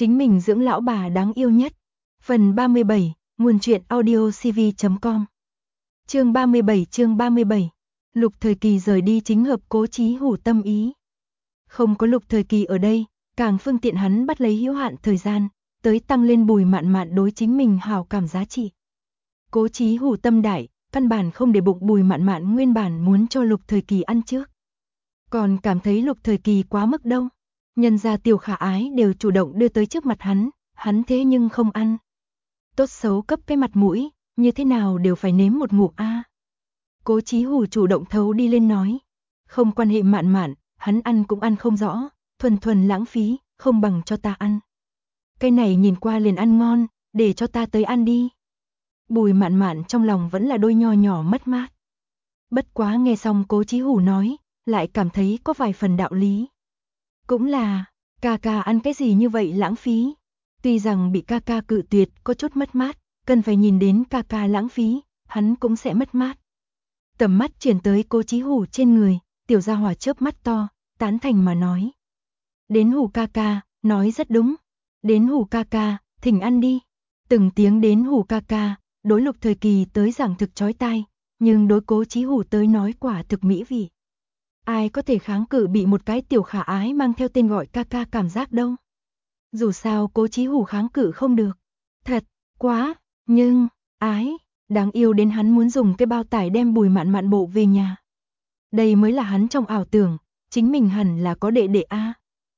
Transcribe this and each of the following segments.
chính mình dưỡng lão bà đáng yêu nhất. Phần 37, nguồn truyện audiocv.com. Chương 37. Lục Thời Kỳ rời đi chính hợp Cố Chí Hủ tâm ý. Không có Lục Thời Kỳ ở đây, càng phương tiện hắn bắt lấy hữu hạn thời gian, tới tăng lên Bùi Mạn Mạn đối chính mình hảo cảm giá trị. Cố Chí Hủ tâm đại, căn bản không để bụng Bùi Mạn Mạn nguyên bản muốn cho Lục Thời Kỳ ăn trước. Còn cảm thấy Lục Thời Kỳ quá mức đâu. Nhân gia Tiểu Khả Ái đều chủ động đưa tới trước mặt hắn thế nhưng không ăn. Tốt xấu cấp cái mặt mũi, như thế nào đều phải nếm một ngụm a. Cố Chí Hủ chủ động thấu đi lên nói, không quan hệ Mạn Mạn, hắn ăn cũng ăn không rõ, thuần lãng phí, không bằng cho ta ăn. Cái này nhìn qua liền ăn ngon, để cho ta tới ăn đi. Bùi Mạn Mạn trong lòng vẫn là đôi nho nhỏ mất mát. Bất quá nghe xong Cố Chí Hủ nói, lại cảm thấy có vài phần đạo lý. Cũng là, ca ca ăn cái gì như vậy lãng phí. Tuy rằng bị ca ca cự tuyệt có chút mất mát, cần phải nhìn đến ca ca lãng phí, hắn cũng sẽ mất mát. Tầm mắt chuyển tới Cố Chí Hủ trên người, tiểu gia hỏa chớp mắt to, tán thành mà nói. Đến Hủ ca ca, nói rất đúng. Đến Hủ ca ca, thỉnh ăn đi. Từng tiếng đến Hủ ca ca, đối Lục Thời Kỳ tới giảng thực chói tai, nhưng đối Cố Chí Hủ tới nói quả thực mỹ vị. Ai có thể kháng cự bị một cái Tiểu Khả Ái mang theo tên gọi ca ca cảm giác đâu. Dù sao Cố Chí Hủ kháng cự không được. Thật, quá, nhưng, ái, đáng yêu đến hắn muốn dùng cái bao tải đem Bùi Mạn Mạn bộ về nhà. Đây mới là hắn trong ảo tưởng, chính mình hẳn là có đệ đệ a.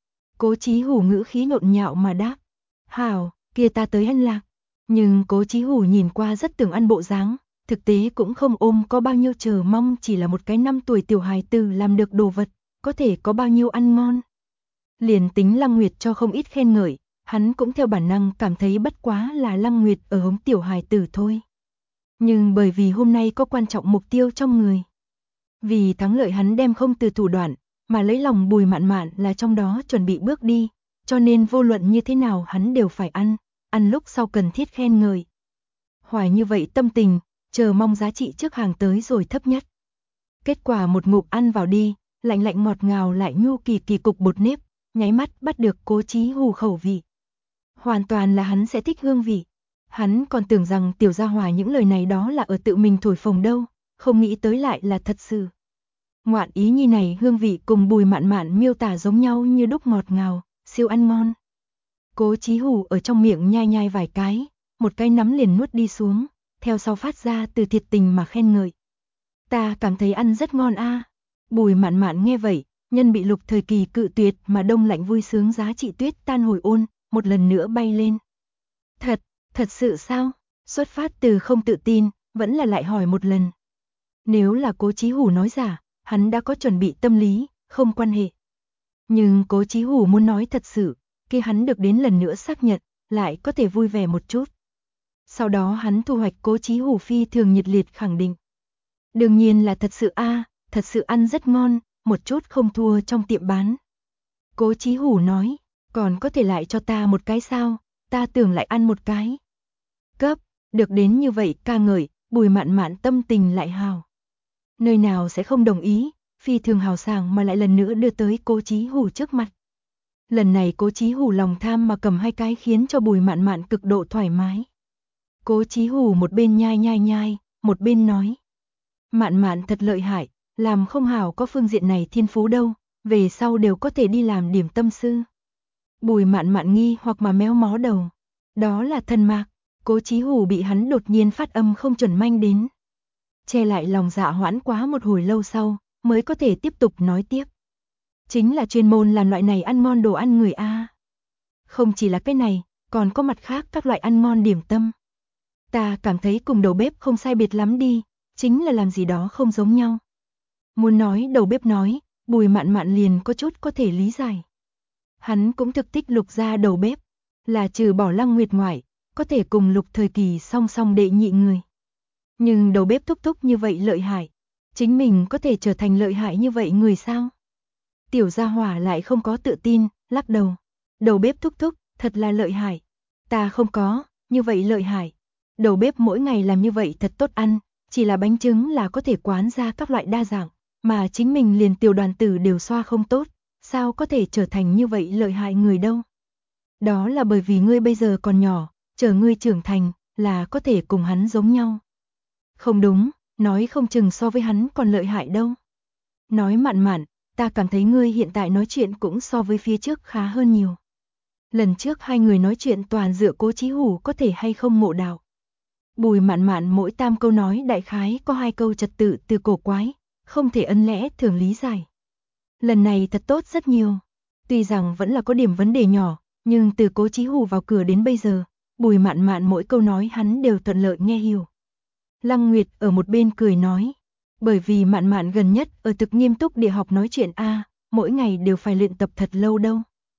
Cố Chí Hủ ngữ khí nhộn nhạo mà đáp. Hảo, kia ta tới ăn lạc. Nhưng Cố Chí Hủ nhìn qua rất tưởng ăn bộ dáng, thực tế cũng không ôm có bao nhiêu chờ mong, chỉ là một cái 5 tuổi tiểu hài tử làm được đồ vật, có thể có bao nhiêu ăn ngon. Liền tính Lăng Nguyệt cho không ít khen ngợi, hắn cũng theo bản năng cảm thấy bất quá là Lăng Nguyệt ở hống tiểu hài tử thôi. Nhưng bởi vì hôm nay có quan trọng mục tiêu trong người. Vì thắng lợi hắn đem không từ thủ đoạn, mà lấy lòng Bùi Mạn Mạn là trong đó chuẩn bị bước đi, cho nên vô luận như thế nào hắn đều phải ăn lúc sau cần thiết khen ngợi. Hoài như vậy tâm tình, chờ mong giá trị trước hàng tới rồi thấp nhất. Kết quả một ngụm ăn vào đi, lạnh ngọt ngào lại nhu kỳ cục bột nếp, nháy mắt bắt được Cố Chí Hủ khẩu vị. Hoàn toàn là hắn sẽ thích hương vị. Hắn còn tưởng rằng tiểu gia hỏa những lời này đó là ở tự mình thổi phồng đâu, không nghĩ tới lại là thật sự. Ngoạn ý nhi này hương vị cùng Bùi Mạn Mạn miêu tả giống nhau như đúc ngọt ngào, siêu ăn ngon. Cố Chí Hủ ở trong miệng nhai vài cái, một cái nắm liền nuốt đi xuống, theo sau phát ra từ thiệt tình mà khen ngợi. Ta cảm thấy ăn rất ngon a. Bùi Mạn Mạn nghe vậy, nhân bị Lục Thời Kỳ cự tuyệt mà đông lạnh vui sướng giá trị tuyết tan hồi ôn, một lần nữa bay lên. Thật sự sao? Xuất phát từ không tự tin, vẫn là lại hỏi một lần. Nếu là Cố Chí Hủ nói giả, hắn đã có chuẩn bị tâm lý, không quan hệ. Nhưng Cố Chí Hủ muốn nói thật sự, khi hắn được đến lần nữa xác nhận, lại có thể vui vẻ một chút. Sau đó hắn thu hoạch Cố Chí Hủ phi thường nhiệt liệt khẳng định. Đương nhiên là thật sự a, thật sự ăn rất ngon, một chút không thua trong tiệm bán. Cố Chí Hủ nói, còn có thể lại cho ta một cái sao, ta tưởng lại ăn một cái. Cấp, được đến như vậy ca ngợi, Bùi Mạn Mạn tâm tình lại hào. Nơi nào sẽ không đồng ý, phi thường hào sảng mà lại lần nữa đưa tới Cố Chí Hủ trước mặt. Lần này Cố Chí Hủ lòng tham mà cầm hai cái khiến cho Bùi Mạn Mạn cực độ thoải mái. Cố Chí Hủ một bên nhai, một bên nói. Mạn Mạn thật lợi hại, làm không hảo có phương diện này thiên phú đâu, về sau đều có thể đi làm điểm tâm sư. Bùi Mạn Mạn nghi hoặc mà méo mó đầu. Đó là thần mạc. Cố Chí Hủ bị hắn đột nhiên phát âm không chuẩn manh đến. Che lại lòng dạ hoãn quá một hồi lâu sau, mới có thể tiếp tục nói tiếp. Chính là chuyên môn làm loại này ăn ngon đồ ăn người a. Không chỉ là cái này, còn có mặt khác các loại ăn ngon điểm tâm. Ta cảm thấy cùng đầu bếp không sai biệt lắm đi, chính là làm gì đó không giống nhau. Muốn nói đầu bếp nói, Bùi Mạn Mạn liền có chút có thể lý giải. Hắn cũng thực thích Lục gia đầu bếp, là trừ bỏ Lăng Nguyệt ngoại, có thể cùng Lục Thời Kỳ song song đệ nhị người. Nhưng đầu bếp thúc thúc như vậy lợi hại, chính mình có thể trở thành lợi hại như vậy người sao? Tiểu gia hỏa lại không có tự tin, lắc đầu. Đầu bếp thúc thúc, thật là lợi hại. Ta không có, như vậy lợi hại. Đầu bếp mỗi ngày làm như vậy thật tốt ăn, chỉ là bánh trứng là có thể quán ra các loại đa dạng, mà chính mình liền tiểu đoàn tử đều xoa không tốt, sao có thể trở thành như vậy lợi hại người đâu? Đó là bởi vì ngươi bây giờ còn nhỏ, chờ ngươi trưởng thành, là có thể cùng hắn giống nhau. Không đúng, nói không chừng so với hắn còn lợi hại đâu. Nói Mạn Mạn, ta cảm thấy ngươi hiện tại nói chuyện cũng so với phía trước khá hơn nhiều. Lần trước hai người nói chuyện toàn dựa Cố Chí Hủ có thể hay không ngộ đạo. Bùi Mạn Mạn mỗi tam câu nói đại khái có 2 câu trật tự từ cổ quái, không thể ân lẽ thường lý giải. Lần này thật tốt rất nhiều. Tuy rằng vẫn là có điểm vấn đề nhỏ, nhưng từ Cố Chí Hủ vào cửa đến bây giờ, Bùi Mạn Mạn mỗi câu nói hắn đều thuận lợi nghe hiểu. Lăng Nguyệt ở một bên cười nói, bởi vì Mạn Mạn gần nhất ở thực nghiêm túc địa học nói chuyện mỗi ngày đều phải luyện tập thật lâu đâu.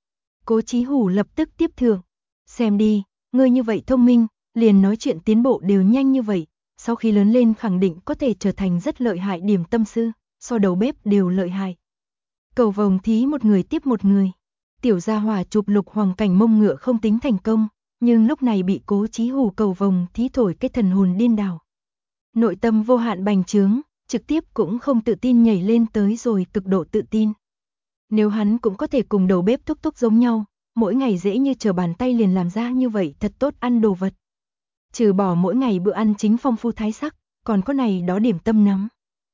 Cố Chí Hủ lập tức tiếp thưởng, xem đi, ngươi như vậy thông minh, liền nói chuyện tiến bộ đều nhanh như vậy, sau khi lớn lên khẳng định có thể trở thành rất lợi hại điểm tâm sư, so đầu bếp đều lợi hại. Cầu vồng thí một người tiếp một người. Tiểu gia hỏa chụp Lục Hoàng Cảnh mông ngựa không tính thành công, nhưng lúc này bị Cố Chí Hủ cầu vồng thí thổi cái thần hồn điên đảo. Nội tâm vô hạn bành trướng, trực tiếp cũng không tự tin nhảy lên tới rồi cực độ tự tin. Nếu hắn cũng có thể cùng đầu bếp Thúc Thúc giống nhau, mỗi ngày dễ như trở bàn tay liền làm ra như vậy thật tốt ăn đồ vật. Trừ bỏ mỗi ngày bữa ăn chính phong phú thái sắc, còn có này đó điểm tâm nắm.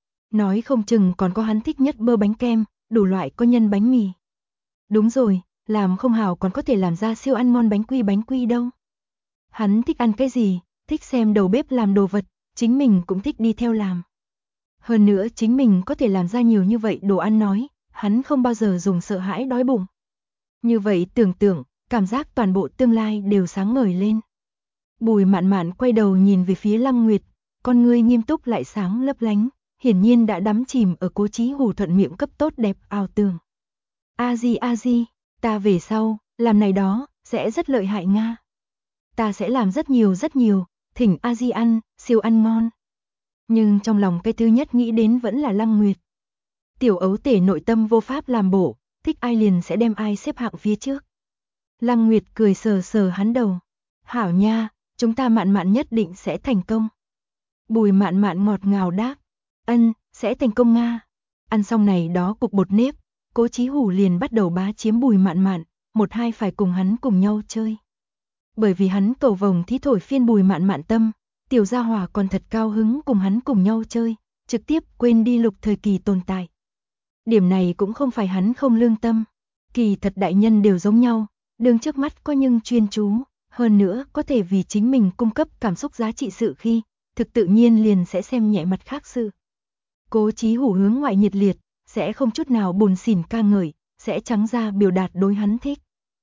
Nói không chừng còn có hắn thích nhất bơ bánh kem, đủ loại có nhân bánh mì. Đúng rồi, làm không hảo còn có thể làm ra siêu ăn ngon bánh quy đâu. Hắn thích ăn cái gì, thích xem đầu bếp làm đồ vật, chính mình cũng thích đi theo làm. Hơn nữa chính mình có thể làm ra nhiều như vậy đồ ăn nói, hắn không bao giờ dùng sợ hãi đói bụng. Như vậy tưởng tượng, cảm giác toàn bộ tương lai đều sáng ngời lên. Bùi Mạn Mạn quay đầu nhìn về phía Lăng Nguyệt, con ngươi nghiêm túc lại sáng lấp lánh, hiển nhiên đã đắm chìm ở Cố Chí Hủ thuận miệng cấp tốt đẹp ảo tưởng. A Di, ta về sau, làm này đó, sẽ rất lợi hại Nga. Ta sẽ làm rất nhiều, thỉnh A Di ăn, siêu ăn ngon. Nhưng trong lòng cái thứ nhất nghĩ đến vẫn là Lăng Nguyệt. Tiểu ấu tể nội tâm vô pháp làm bộ, thích ai liền sẽ đem ai xếp hạng phía trước. Lăng Nguyệt cười sờ sờ hắn đầu. Hảo nha, chúng ta Mạn Mạn nhất định sẽ thành công. Bùi Mạn Mạn ngọt ngào đáp. Sẽ thành công Nga. Ăn xong này đó cục bột nếp, Cố Chí Hủ liền bắt đầu bá chiếm Bùi Mạn Mạn, một hai phải cùng hắn cùng nhau chơi. Bởi vì hắn cầu vồng thí thổi phiên Bùi Mạn Mạn tâm, tiểu gia hỏa còn thật cao hứng cùng hắn cùng nhau chơi, trực tiếp quên đi Lục Thời Kỳ tồn tại. Điểm này cũng không phải hắn không lương tâm, kỳ thật đại nhân đều giống nhau, đường trước mắt có nhưng chuyên chú, hơn nữa có thể vì chính mình cung cấp cảm xúc giá trị sự khi, thực tự nhiên liền sẽ xem nhẹ mặt khác sự. Cố Chí Hủ hướng ngoại nhiệt liệt, sẽ không chút nào buồn xỉn ca ngợi, sẽ trắng ra biểu đạt đối hắn thích.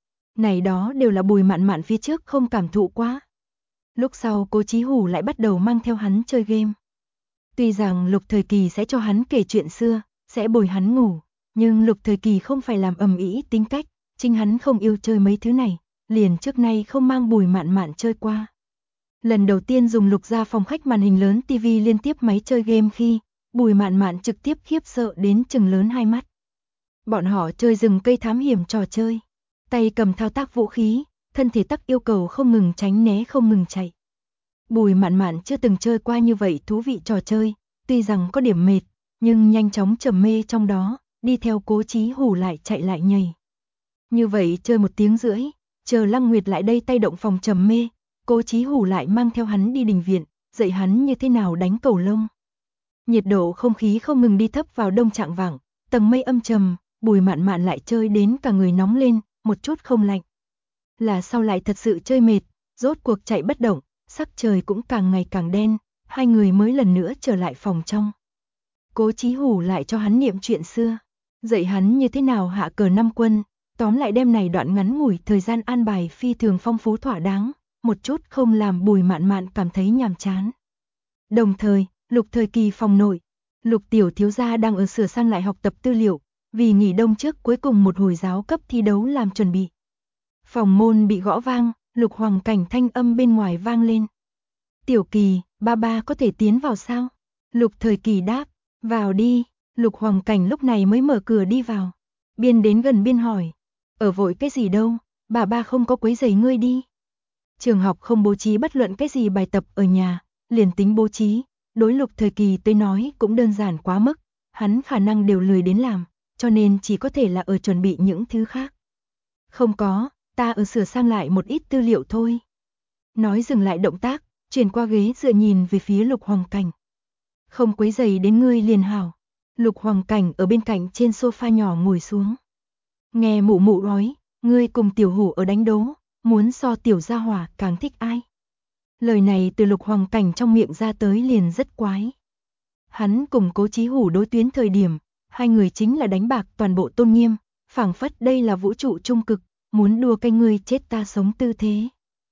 Này đó đều là Bùi Mạn Mạn phía trước không cảm thụ quá. Lúc sau Cố Chí Hủ lại bắt đầu mang theo hắn chơi game. Tuy rằng Lục Thời Kỳ sẽ cho hắn kể chuyện xưa, sẽ bồi hắn ngủ, nhưng Lục Thời Kỳ không phải làm ầm ĩ tính cách, chính hắn không yêu chơi mấy thứ này, liền trước nay không mang Bùi Mạn Mạn chơi qua. Lần đầu tiên dùng Lục gia phòng khách màn hình lớn TV liên tiếp máy chơi game khi, Bùi Mạn Mạn trực tiếp khiếp sợ đến trừng lớn hai mắt. Bọn họ chơi rừng cây thám hiểm trò chơi, tay cầm thao tác vũ khí, thân thể tắc yêu cầu không ngừng tránh né không ngừng chạy. Bùi Mạn Mạn chưa từng chơi qua như vậy thú vị trò chơi, tuy rằng có điểm mệt, nhưng nhanh chóng trầm mê trong đó, đi theo Cố Chí Hủ lại chạy lại nhảy. Như vậy chơi 1 tiếng rưỡi, chờ Lăng Nguyệt lại đây tay động phòng trầm mê, Cố Chí Hủ lại mang theo hắn đi đình viện, dạy hắn như thế nào đánh cầu lông. Nhiệt độ không khí không ngừng đi thấp vào đông trạng vạng, tầng mây âm trầm, Bùi Mạn Mạn lại chơi đến cả người nóng lên, một chút không lạnh. Là sau lại thật sự chơi mệt, rốt cuộc chạy bất động, sắc trời cũng càng ngày càng đen, hai người mới lần nữa trở lại phòng trong. Cố Chí Hủ lại cho hắn niệm chuyện xưa, dạy hắn như thế nào hạ cờ 5 quân, tóm lại đêm này đoạn ngắn ngủi thời gian an bài phi thường phong phú thỏa đáng, một chút không làm Bùi Mạn Mạn cảm thấy nhàm chán. Đồng thời, Lục Thời Kỳ phòng nội, Lục tiểu thiếu gia đang ở sửa sang lại học tập tư liệu, vì nghỉ đông trước cuối cùng một hồi giáo cấp thi đấu làm chuẩn bị. Phòng môn bị gõ vang, Lục Hoàng Cảnh thanh âm bên ngoài vang lên. Tiểu Kỳ, ba có thể tiến vào sao? Lục Thời Kỳ đáp, vào đi. Lục Hoàng Cảnh lúc này mới mở cửa đi vào. Biên đến gần biên hỏi, ở vội cái gì đâu, bà không có quấy rầy ngươi đi. Trường học không bố trí bất luận cái gì bài tập ở nhà, liền tính bố trí, đối Lục Thời Kỳ tới nói cũng đơn giản quá mức, hắn khả năng đều lười đến làm, cho nên chỉ có thể là ở chuẩn bị những thứ khác. Không có, ta ở sửa sang lại một ít tư liệu thôi. Nói dừng lại động tác, chuyển qua ghế dựa nhìn về phía Lục Hoàng Cảnh. Không quấy rầy đến ngươi liền hảo. Lục Hoàng Cảnh ở bên cạnh trên sofa nhỏ ngồi xuống. Nghe mụ mụ nói, ngươi cùng tiểu hủ ở đánh đố, muốn so tiểu gia hỏa càng thích ai. Lời này từ Lục Hoàng Cảnh trong miệng ra tới liền rất quái. Hắn cùng Cố Chí Hủ đối tuyến thời điểm, hai người chính là đánh bạc toàn bộ tôn nghiêm, phảng phất đây là vũ trụ trung cực, muốn đua cái ngươi chết ta sống tư thế.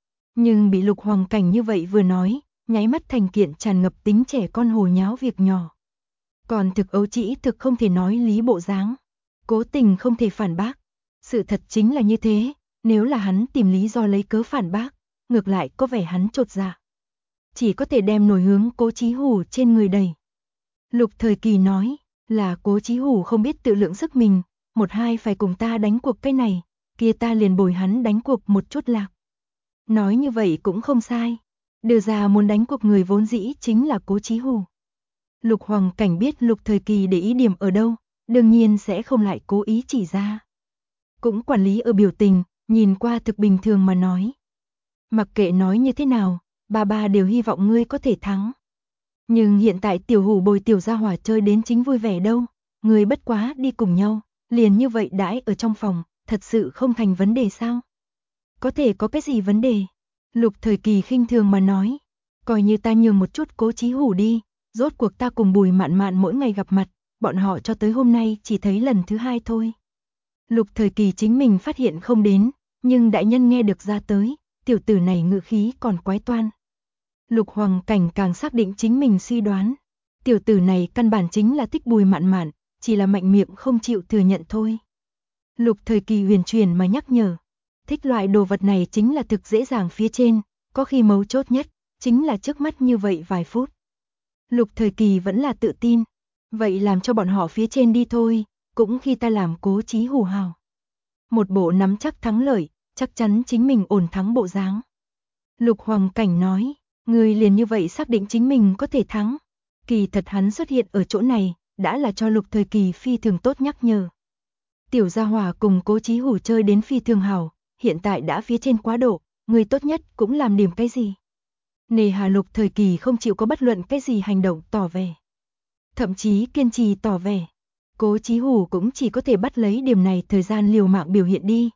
Nhưng bị Lục Hoàng Cảnh như vậy vừa nói, nháy mắt thành kiện tràn ngập tính trẻ con hồ nháo việc nhỏ. Còn thực ấu trĩ thực không thể nói lý bộ dáng, cố tình không thể phản bác. Sự thật chính là như thế, nếu là hắn tìm lý do lấy cớ phản bác, ngược lại có vẻ hắn chột dạ. Chỉ có thể đem nổi hướng Cố Chí Hủ trên người đẩy. Lục Thời Kỳ nói, là Cố Chí Hủ không biết tự lượng sức mình, một hai phải cùng ta đánh cuộc cái này, kia ta liền bồi hắn đánh cuộc một chút lạc. Nói như vậy cũng không sai, đưa ra muốn đánh cuộc người vốn dĩ chính là Cố Chí Hủ. Lục Hoàng Cảnh biết Lục Thời Kỳ để ý điểm ở đâu, đương nhiên sẽ không lại cố ý chỉ ra. Cũng quản lý ở biểu tình, nhìn qua thực bình thường mà nói. Mặc kệ nói như thế nào, ba đều hy vọng ngươi có thể thắng. Nhưng hiện tại tiểu hủ bồi tiểu gia hỏa chơi đến chính vui vẻ đâu, ngươi bất quá đi cùng nhau, liền như vậy đãi ở trong phòng, thật sự không thành vấn đề sao? Có thể có cái gì vấn đề? Lục Thời Kỳ khinh thường mà nói, coi như ta nhường một chút Cố Chí Hủ đi, rốt cuộc ta cùng Bùi Mạn Mạn mỗi ngày gặp mặt, bọn họ cho tới hôm nay chỉ thấy lần thứ hai thôi. Lục Thời Kỳ chính mình phát hiện không đến, nhưng đại nhân nghe được ra tới, tiểu tử này ngữ khí còn quái toan. Lục Hoàng Cảnh càng xác định chính mình suy đoán, tiểu tử này căn bản chính là thích Bùi Mạn Mạn, chỉ là mạnh miệng không chịu thừa nhận thôi. Lục Thời Kỳ huyền truyền mà nhắc nhở, thích loại đồ vật này chính là thực dễ dàng phía trên, có khi mấu chốt nhất, chính là trước mắt như vậy vài phút. Lục Thời Kỳ vẫn là tự tin, vậy làm cho bọn họ phía trên đi thôi, cũng khi ta làm Cố Chí Hủ hào. Một bộ nắm chắc thắng lợi, chắc chắn chính mình ổn thắng bộ dáng. Lục Hoàng Cảnh nói, người liền như vậy xác định chính mình có thể thắng. Kỳ thật hắn xuất hiện ở chỗ này, đã là cho Lục Thời Kỳ phi thường tốt nhắc nhở. Tiểu gia hỏa cùng Cố Chí Hủ chơi đến phi thường hảo, hiện tại đã phía trên quá độ, người tốt nhất cũng làm điểm cái gì. Nề hà Lục Thời Kỳ không chịu có bất luận cái gì hành động tỏ vẻ. Thậm chí kiên trì tỏ vẻ. Cố Chí Hủ cũng chỉ có thể bắt lấy điểm này thời gian liều mạng biểu hiện đi.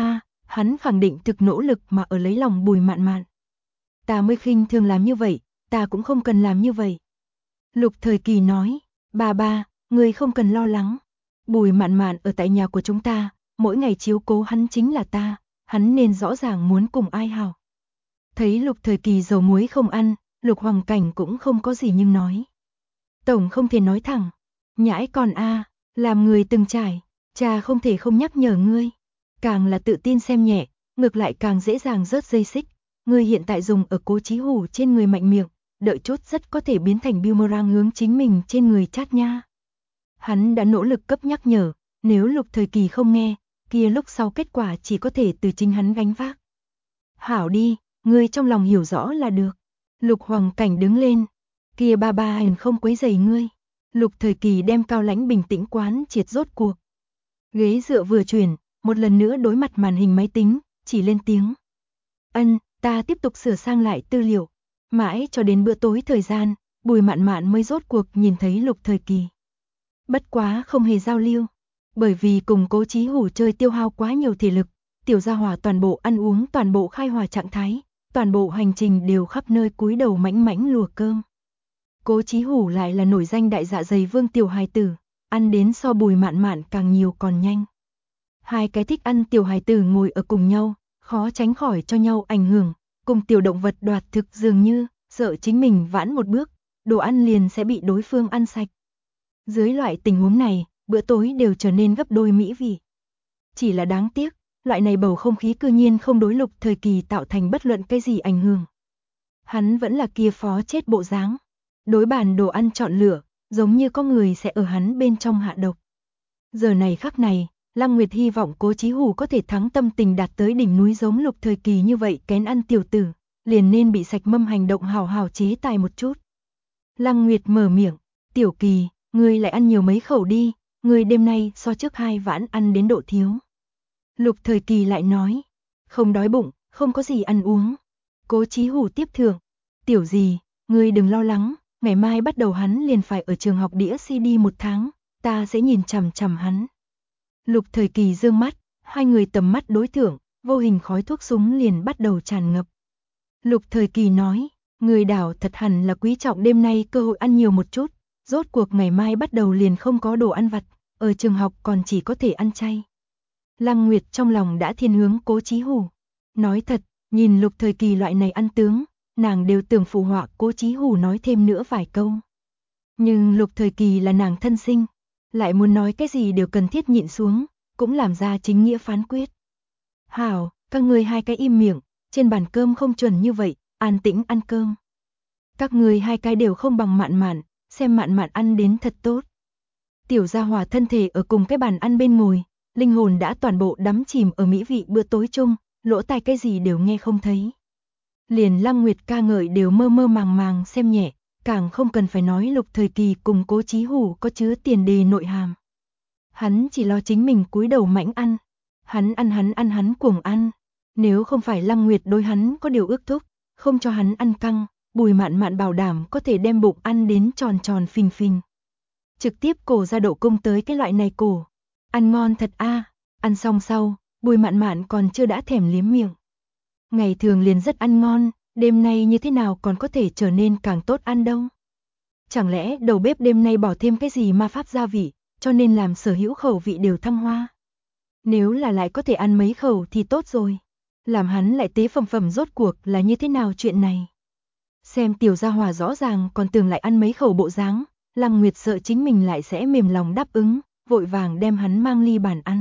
Hắn khẳng định thực nỗ lực mà ở lấy lòng Bùi Mạn Mạn. Ta mới khinh thường làm như vậy, ta cũng không cần làm như vậy. Lục Thời Kỳ nói, ba, người không cần lo lắng. Bùi Mạn Mạn ở tại nhà của chúng ta, mỗi ngày chiếu cố hắn chính là ta, hắn nên rõ ràng muốn cùng ai hảo. Thấy Lục Thời Kỳ dầu muối không ăn, Lục Hoàng Cảnh cũng không có gì nhưng nói. Tổng không thể nói thẳng, nhãi còn làm người từng trải, cha không thể không nhắc nhở ngươi. Càng là tự tin xem nhẹ, ngược lại càng dễ dàng rớt dây xích. Ngươi hiện tại dùng ở Cố Chí Hủ trên người mạnh miệng, đợi chút rất có thể biến thành boomerang hướng chính mình trên người chát nha. Hắn đã nỗ lực cấp nhắc nhở, nếu Lục Thời Kỳ không nghe, kia lúc sau kết quả chỉ có thể từ chính hắn gánh vác. Hảo đi, ngươi trong lòng hiểu rõ là được. Lục Hoàng Cảnh đứng lên, kia ba hành không quấy rầy ngươi. Lục Thời Kỳ đem cao lãnh bình tĩnh quán triệt rốt cuộc. Ghế dựa vừa chuyển, một lần nữa đối mặt màn hình máy tính, chỉ lên tiếng. Ta tiếp tục sửa sang lại tư liệu. Mãi cho đến bữa tối thời gian, Bùi Mạn Mạn mới rốt cuộc nhìn thấy Lục Thời Kỳ. Bất quá không hề giao lưu, bởi vì cùng Cố Chí Hủ chơi tiêu hao quá nhiều thể lực, tiểu gia hỏa toàn bộ ăn uống toàn bộ khai hòa trạng thái, toàn bộ hành trình đều khắp nơi cúi đầu mãnh mãnh lùa cơm. Cố Chí Hủ lại là nổi danh đại dạ dày vương tiểu hài tử, ăn đến so Bùi Mạn Mạn càng nhiều còn nhanh. Hai cái thích ăn tiểu hài tử ngồi ở cùng nhau, khó tránh khỏi cho nhau ảnh hưởng, cùng tiểu động vật đoạt thực dường như, sợ chính mình vãn một bước, đồ ăn liền sẽ bị đối phương ăn sạch. Dưới loại tình huống này, bữa tối đều trở nên gấp đôi mỹ vị. Chỉ là đáng tiếc, loại này bầu không khí cư nhiên không đối Lục Thời Kỳ tạo thành bất luận cái gì ảnh hưởng. Hắn vẫn là kia phó chết bộ dáng, đối bàn đồ ăn chọn lựa, giống như có người sẽ ở hắn bên trong hạ độc. Giờ này khắc này, Lăng Nguyệt hy vọng Cố Chí Hủ có thể thắng tâm tình đạt tới đỉnh núi giống Lục Thời Kỳ như vậy kén ăn tiểu tử, liền nên bị sạch mâm hành động hào hào chế tài một chút. Lăng Nguyệt mở miệng, Tiểu Kỳ, ngươi lại ăn nhiều mấy khẩu đi, ngươi đêm nay so trước 2 vãn ăn đến độ thiếu. Lục Thời Kỳ lại nói, Không đói bụng, không có gì ăn uống. Cố Chí Hủ tiếp thưởng, tiểu gì, ngươi đừng lo lắng, ngày mai bắt đầu hắn liền phải ở trường học đĩa CD 1 tháng, ta sẽ nhìn chằm chằm hắn. Lục Thời Kỳ dương mắt, hai người tầm mắt đối thượng, vô hình khói thuốc súng liền bắt đầu tràn ngập. Lục Thời Kỳ nói, người đảo thật hẳn là quý trọng đêm nay cơ hội ăn nhiều một chút, rốt cuộc ngày mai bắt đầu liền không có đồ ăn vặt, ở trường học còn chỉ có thể ăn chay. Lăng Nguyệt trong lòng đã thiên hướng Cố Chí Hủ. Nói thật, nhìn Lục Thời Kỳ loại này ăn tướng, nàng đều tưởng phụ họa Cố Chí Hủ nói thêm nữa vài câu. Nhưng Lục Thời Kỳ là nàng thân sinh, lại muốn nói cái gì đều cần thiết nhịn xuống, cũng làm ra chính nghĩa phán quyết. Hảo, các ngươi hai cái im miệng, trên bàn cơm không chuẩn như vậy, an tĩnh ăn cơm. Các ngươi hai cái đều không bằng Mạn Mạn, xem Mạn Mạn ăn đến thật tốt. Tiểu Gia Hỏa thân thể ở cùng cái bàn ăn bên ngồi, linh hồn đã toàn bộ đắm chìm ở mỹ vị bữa tối chung, lỗ tai cái gì đều nghe không thấy. Liền Lăng Nguyệt ca ngợi đều mơ mơ màng màng xem nhẹ, càng không cần phải nói Lục Thời Kỳ cùng Cố Chí Hủ có chứa tiền đề nội hàm. Hắn chỉ lo chính mình cúi đầu mãnh ăn. Hắn ăn cuồng ăn. Nếu không phải Lăng Nguyệt đối hắn có điều ước thúc, không cho hắn ăn căng, Bùi Mạn Mạn bảo đảm có thể đem bụng ăn đến tròn tròn phình phình. Trực tiếp cổ ra độ cung tới cái loại này cổ. Ăn ngon thật a. Ăn xong sau, Bùi Mạn Mạn còn chưa đã thèm liếm miệng. Ngày thường liền rất ăn ngon, đêm nay như thế nào còn có thể trở nên càng tốt ăn đâu. Chẳng lẽ đầu bếp đêm nay bỏ thêm cái gì ma pháp gia vị, cho nên làm sở hữu khẩu vị đều thăng hoa. Nếu là lại có thể ăn mấy khẩu thì tốt rồi. Làm hắn lại tế phẩm rốt cuộc là như thế nào chuyện này. Xem Tiểu Gia Hỏa rõ ràng còn tưởng lại ăn mấy khẩu bộ dáng, Lăng Nguyệt sợ chính mình lại sẽ mềm lòng đáp ứng, vội vàng đem hắn mang ly bàn ăn.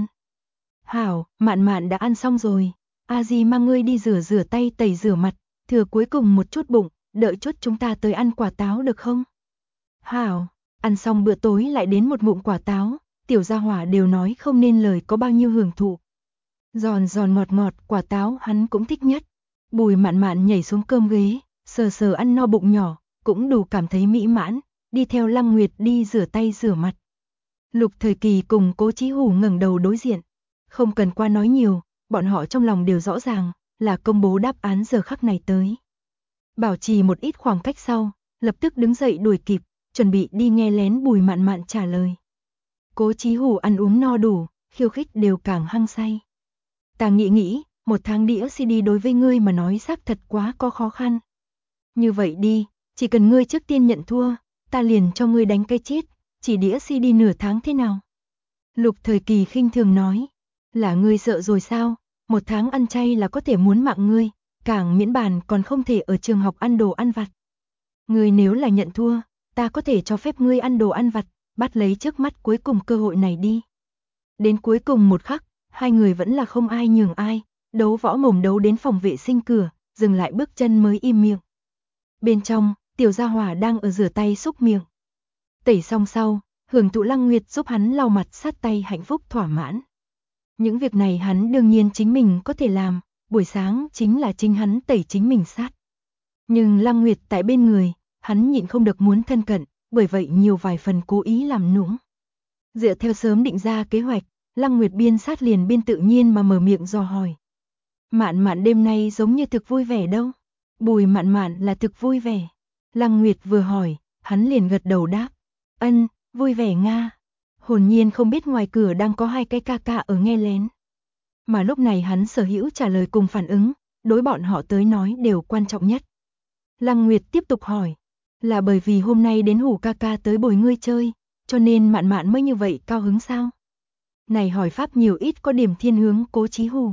Hảo, Mạn Mạn đã ăn xong rồi, a di mang ngươi đi rửa tay tẩy rửa mặt, thừa cuối cùng một chút bụng, đợi chút chúng ta tới ăn quả táo được không? Hảo, ăn xong bữa tối lại đến một ngụm quả táo, Tiểu Gia Hỏa đều nói không nên lời có bao nhiêu hưởng thụ. Giòn giòn ngọt ngọt, quả táo hắn cũng thích nhất. Bùi Mạn Mạn nhảy xuống cơm ghế, sờ sờ ăn no bụng nhỏ, cũng đủ cảm thấy mỹ mãn, đi theo Lăng Nguyệt đi rửa tay rửa mặt. Lục Thời Kỳ cùng Cố Chí Hủ ngẩng đầu đối diện. Không cần qua nói nhiều, bọn họ trong lòng đều rõ ràng, là công bố đáp án giờ khắc này tới. Bảo trì một ít khoảng cách sau, lập tức đứng dậy đuổi kịp, chuẩn bị đi nghe lén Bùi Mạn Mạn trả lời. Cố Chí Hủ ăn uống no đủ, khiêu khích đều càng hăng say. Ta nghĩ, một tháng đĩa CD đối với ngươi mà nói xác thật quá có khó khăn. Như vậy đi, chỉ cần ngươi trước tiên nhận thua, ta liền cho ngươi đánh cái chết, chỉ đĩa CD nửa tháng thế nào? Lục Thời Kỳ khinh thường nói, là ngươi sợ rồi sao, một tháng ăn chay là có thể muốn mạng ngươi, càng miễn bàn còn không thể ở trường học ăn đồ ăn vặt. Ngươi nếu là nhận thua, ta có thể cho phép ngươi ăn đồ ăn vặt, bắt lấy trước mắt cuối cùng cơ hội này đi. Đến cuối cùng một khắc, hai người vẫn là không ai nhường ai, đấu võ mồm đấu đến phòng vệ sinh cửa, dừng lại bước chân mới im miệng. Bên trong, Tiểu Gia Hỏa đang ở rửa tay xúc miệng. Tẩy xong sau, hưởng thụ Lăng Nguyệt giúp hắn lau mặt sát tay hạnh phúc thỏa mãn. Những việc này hắn đương nhiên chính mình có thể làm, buổi sáng chính là chính hắn tẩy chính mình sát. Nhưng Lăng Nguyệt tại bên người, hắn nhịn không được muốn thân cận, bởi vậy nhiều vài phần cố ý làm nũng. Dựa theo sớm định ra kế hoạch, Lăng Nguyệt biên sát liền biên tự nhiên mà mở miệng dò hỏi. Mạn Mạn đêm nay giống như thực vui vẻ đâu? Bùi Mạn Mạn là thực vui vẻ. Lăng Nguyệt vừa hỏi, hắn liền gật đầu đáp. Ân, vui vẻ nga. Hồn nhiên không biết ngoài cửa đang có hai cái ca ca ở nghe lén. Mà lúc này hắn sở hữu trả lời cùng phản ứng, đối bọn họ tới nói đều quan trọng nhất. Lăng Nguyệt tiếp tục hỏi, là bởi vì hôm nay đến Hủ ca ca tới bồi ngươi chơi, cho nên Mạn Mạn mới như vậy cao hứng sao? Này hỏi pháp nhiều ít có điểm thiên hướng Cố Chí Hủ.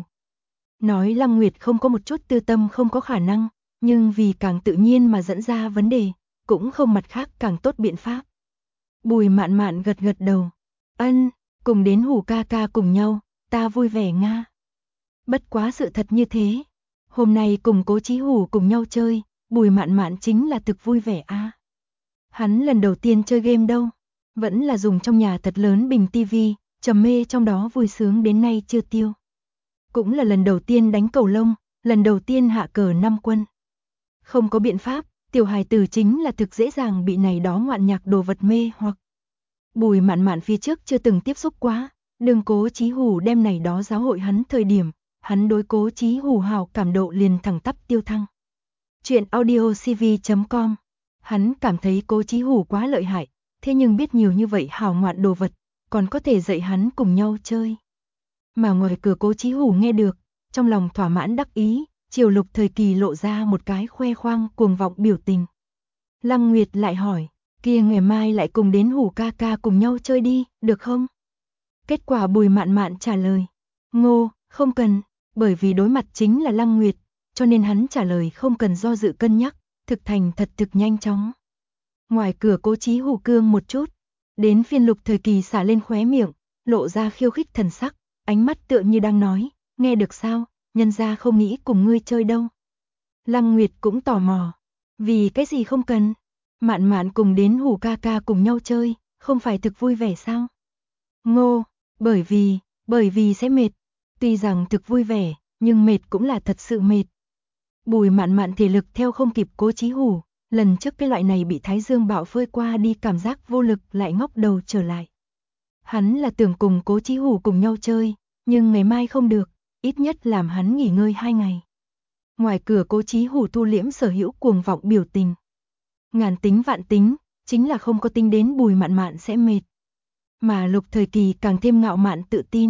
Nói Lăng Nguyệt không có một chút tư tâm không có khả năng, nhưng vì càng tự nhiên mà dẫn ra vấn đề, cũng không mặt khác càng tốt biện pháp. Bùi Mạn Mạn gật gật đầu. Ân, cùng đến Hủ ca ca cùng nhau, ta vui vẻ nga. Bất quá sự thật như thế. Hôm nay cùng Cố Chí Hủ cùng nhau chơi, Bùi Mạn Mạn chính là thực vui vẻ a. Hắn lần đầu tiên chơi game đâu, vẫn là dùng trong nhà thật lớn bình tivi, trầm mê trong đó vui sướng đến nay chưa tiêu. Cũng là lần đầu tiên đánh cầu lông, lần đầu tiên hạ cờ 5 quân. Không có biện pháp, tiểu hài tử chính là thực dễ dàng bị này đó ngoạn nhạc đồ vật mê hoặc. Bùi Mạn Mạn phía trước chưa từng tiếp xúc quá, đừng Cố Chí Hủ đem này đó giáo hội hắn thời điểm, hắn đối Cố Chí Hủ hảo cảm độ liền thẳng tắp tiêu thăng. Chuyện audiocv.com. Hắn cảm thấy Cố Chí Hủ quá lợi hại, thế nhưng biết nhiều như vậy hảo ngoạn đồ vật, còn có thể dạy hắn cùng nhau chơi. Mà ngoài cửa Cố Chí Hủ nghe được, trong lòng thỏa mãn đắc ý, chiều Lục Thời Kỳ lộ ra một cái khoe khoang cuồng vọng biểu tình. Lăng Nguyệt lại hỏi, kia ngày mai lại cùng đến Hủ ca ca cùng nhau chơi đi, được không? Kết quả Bùi Mạn Mạn trả lời, Ngô, không cần, bởi vì đối mặt chính là Lăng Nguyệt, cho nên hắn trả lời không cần do dự cân nhắc, thực thành thật thực nhanh chóng. Ngoài cửa Cố Chí Hủ cương một chút, đến phiên Lục Thời Kỳ xả lên khóe miệng, lộ ra khiêu khích thần sắc, ánh mắt tựa như đang nói, nghe được sao, nhân gia không nghĩ cùng ngươi chơi đâu. Lăng Nguyệt cũng tò mò, vì cái gì không cần? Mạn Mạn cùng đến Hủ ca ca cùng nhau chơi, không phải thực vui vẻ sao? Ngô, bởi vì sẽ mệt. Tuy rằng thực vui vẻ, nhưng mệt cũng là thật sự mệt. Bùi Mạn Mạn thể lực theo không kịp Cố Chí Hủ, lần trước cái loại này bị Thái Dương bạo phơi qua đi cảm giác vô lực lại ngóc đầu trở lại. Hắn là tưởng cùng Cố Chí Hủ cùng nhau chơi, nhưng ngày mai không được, ít nhất làm hắn nghỉ ngơi 2 ngày. Ngoài cửa Cố Chí Hủ thu liễm sở hữu cuồng vọng biểu tình. Ngàn tính vạn tính, chính là không có tính đến Bùi Mạn Mạn sẽ mệt. Mà Lục Thời Kỳ càng thêm ngạo mạn tự tin.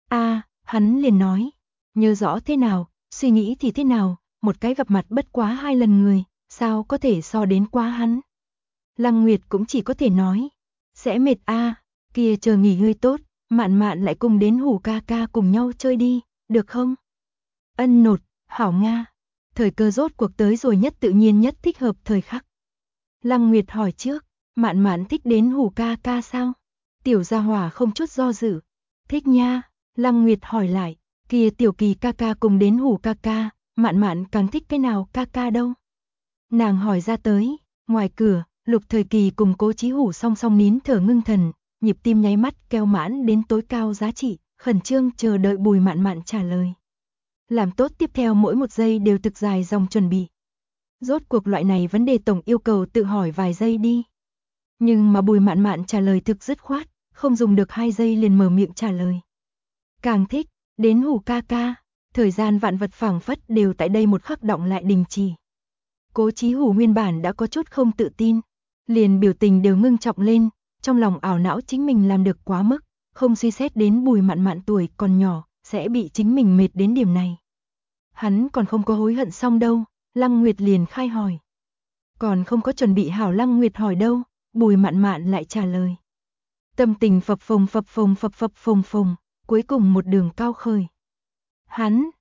Hắn liền nói, nhớ rõ thế nào, suy nghĩ thì thế nào, một cái gặp mặt bất quá 2 lần người, sao có thể so đến quá hắn. Lăng Nguyệt cũng chỉ có thể nói, sẽ mệt kia chờ nghỉ ngơi tốt, Mạn Mạn lại cùng đến Hủ ca ca cùng nhau chơi đi, được không? Ân nột, hảo Nga. Thời cơ rốt cuộc tới rồi, nhất tự nhiên nhất thích hợp thời khắc. Lăng Nguyệt hỏi trước, Mạn Mạn thích đến Hủ ca ca sao? Tiểu Gia Hỏa không chút do dự, thích nha. Lăng Nguyệt hỏi lại, kia Tiểu Kỳ ca ca cùng đến Hủ ca ca, Mạn Mạn càng thích cái nào ca ca đâu? Nàng hỏi ra tới, ngoài cửa, Lục Thời Kỳ cùng Cố Chí Hủ song song nín thở ngưng thần, nhịp tim nháy mắt kêu mãn đến tối cao giá trị, khẩn trương chờ đợi Bùi Mạn Mạn trả lời. Làm tốt tiếp theo mỗi một giây đều thực dài dòng chuẩn bị. Rốt cuộc loại này vấn đề tổng yêu cầu tự hỏi vài giây đi. Nhưng mà Bùi Mạn Mạn trả lời thực dứt khoát, không dùng được 2 giây liền mở miệng trả lời. Càng thích, đến Hủ ca ca, thời gian vạn vật phảng phất đều tại đây một khắc động lại đình chỉ. Cố Chí Hủ nguyên bản đã có chút không tự tin, liền biểu tình đều ngưng trọng lên, trong lòng ảo não chính mình làm được quá mức, không suy xét đến Bùi Mạn Mạn tuổi còn nhỏ, sẽ bị chính mình mệt đến điểm này. Hắn còn không có hối hận xong đâu, Lăng Nguyệt liền khai hỏi. Còn không có chuẩn bị hảo Lăng Nguyệt hỏi đâu, Bùi Mạn Mạn lại trả lời. Tâm tình phập phồng, cuối cùng một đường cao khởi. Hắn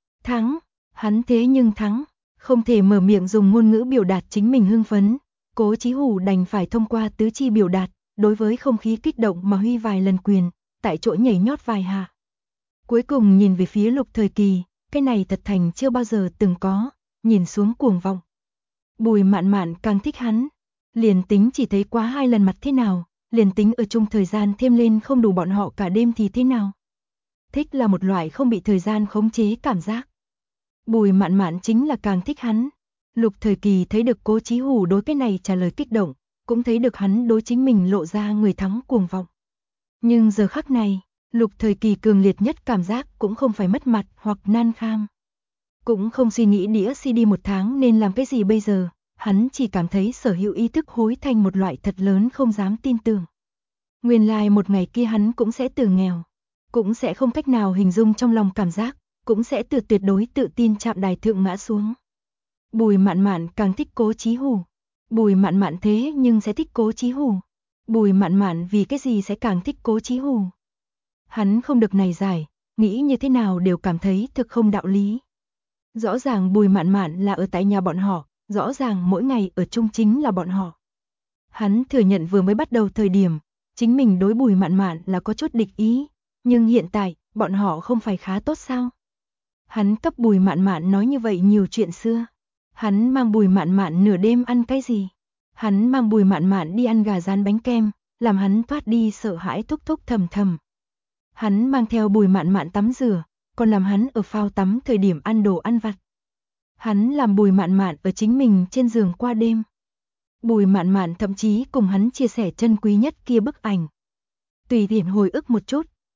thế nhưng thắng, không thể mở miệng dùng ngôn ngữ biểu đạt chính mình hưng phấn. Cố Chí Hủ đành phải thông qua tứ chi biểu đạt, đối với không khí kích động mà huy vài lần quyền, tại chỗ nhảy nhót vài hạ. Cuối cùng nhìn về phía Lục Thời Kỳ, cái này thật thành chưa bao giờ từng có, nhìn xuống cuồng vọng. Bùi Mạn Mạn càng thích hắn, liền tính chỉ thấy quá 2 lần mặt thế nào, liền tính ở chung thời gian thêm lên không đủ bọn họ cả đêm thì thế nào. Thích là một loại không bị thời gian khống chế cảm giác. Bùi Mạn Mạn chính là càng thích hắn. Lục Thời Kỳ thấy được Cố Chí Hủ đối cái này trả lời kích động, cũng thấy được hắn đối chính mình lộ ra người thắng cuồng vọng. Nhưng giờ khắc này, Lục Thời Kỳ cường liệt nhất cảm giác cũng không phải mất mặt hoặc nan kham. Cũng không suy nghĩ đĩa CD 1 tháng nên làm cái gì bây giờ, hắn chỉ cảm thấy sở hữu ý thức hối thành một loại thật lớn không dám tin tưởng. Nguyên lai một ngày kia hắn cũng sẽ từ nghèo, cũng sẽ không cách nào hình dung trong lòng cảm giác, cũng sẽ từ tuyệt đối tự tin chạm đài thượng ngã xuống. Bùi Mạn Mạn càng thích Cố Chí Hủ. Bùi Mạn Mạn thế nhưng sẽ thích Cố Chí Hủ. Bùi Mạn Mạn vì cái gì sẽ càng thích Cố Chí Hủ? Hắn không được này giải, nghĩ như thế nào đều cảm thấy thực không đạo lý. Rõ ràng Bùi Mạn Mạn là ở tại nhà bọn họ, rõ ràng mỗi ngày ở chung chính là bọn họ. Hắn thừa nhận vừa mới bắt đầu thời điểm, chính mình đối Bùi Mạn Mạn là có chút địch ý, nhưng hiện tại, bọn họ không phải khá tốt sao? Hắn cấp Bùi Mạn Mạn nói như vậy nhiều chuyện xưa. Hắn mang Bùi Mạn Mạn nửa đêm ăn cái gì? Hắn mang Bùi Mạn Mạn đi ăn gà rán bánh kem, làm hắn thoát đi sợ hãi thúc thúc thầm thầm. Hắn mang theo Bùi Mạn Mạn tắm rửa, còn làm hắn ở phao tắm thời điểm ăn đồ ăn vặt. Hắn làm Bùi Mạn Mạn ở chính mình trên giường qua đêm. Bùi Mạn Mạn thậm chí cùng hắn chia sẻ chân quý nhất kia bức ảnh. Tùy tiện hồi ức một chút,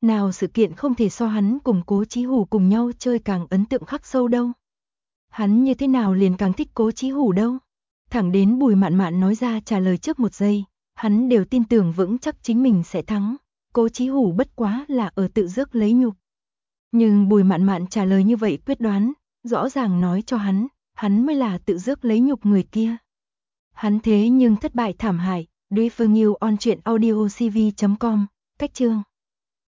Nào sự kiện không thể so hắn cùng Cố Chí Hủ cùng nhau chơi càng ấn tượng khắc sâu đâu. Hắn như thế nào liền càng thích Cố Chí Hủ đâu. Thẳng đến Bùi Mạn Mạn nói ra trả lời trước một giây, hắn đều tin tưởng vững chắc chính mình sẽ thắng. Cố Chí Hủ bất quá là ở tự rước lấy nhục. Nhưng Bùi Mạn Mạn trả lời như vậy quyết đoán, rõ ràng nói cho hắn mới là tự rước lấy nhục người kia. Hắn thế nhưng thất bại thảm hại. Đối phương yêu on truyện audio cv.com, cách chương.